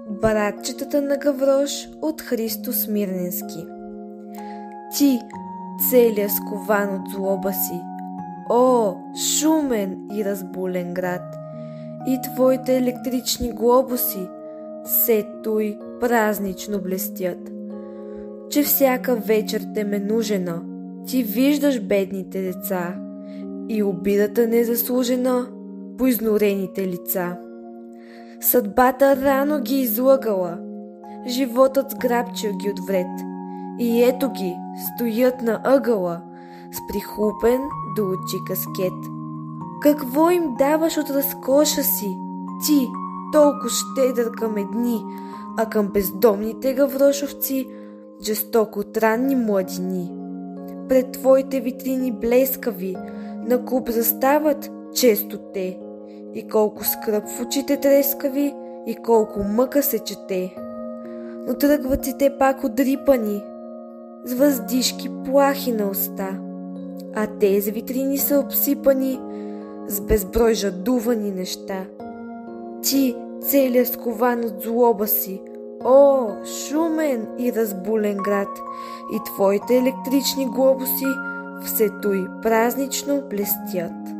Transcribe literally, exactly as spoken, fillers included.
Братчетата на Гаврош от Христо Смирненски. Ти, целия скован от злоба си, о, шумен и разбулен град, и твоите електрични глобуси все туй празнично блестят, че всяка вечер те ме нужена, ти виждаш бедните деца и обидата незаслужена по изнурените лица. Съдбата рано ги излъгала, животът сграбчил ги от вред, и ето ги стоят на ъгъла с прихлупен до очи каскет. Какво им даваш от разкоша си, ти, толкова щедър към едни, а към бездомните гаврошовци жестоко транни младини? Пред твоите витрини блескави на куп застават често те, и колко скръб в очите трескави, и колко мъка се чете. Но тръгват си те пак отрипани, с въздишки плахи на уста, а тези витрини са обсипани с безброй жадувани неща. Ти, целия скован от злоба си, о, шумен и разбулен град, и твоите електрични глобуси все туй празнично блестят.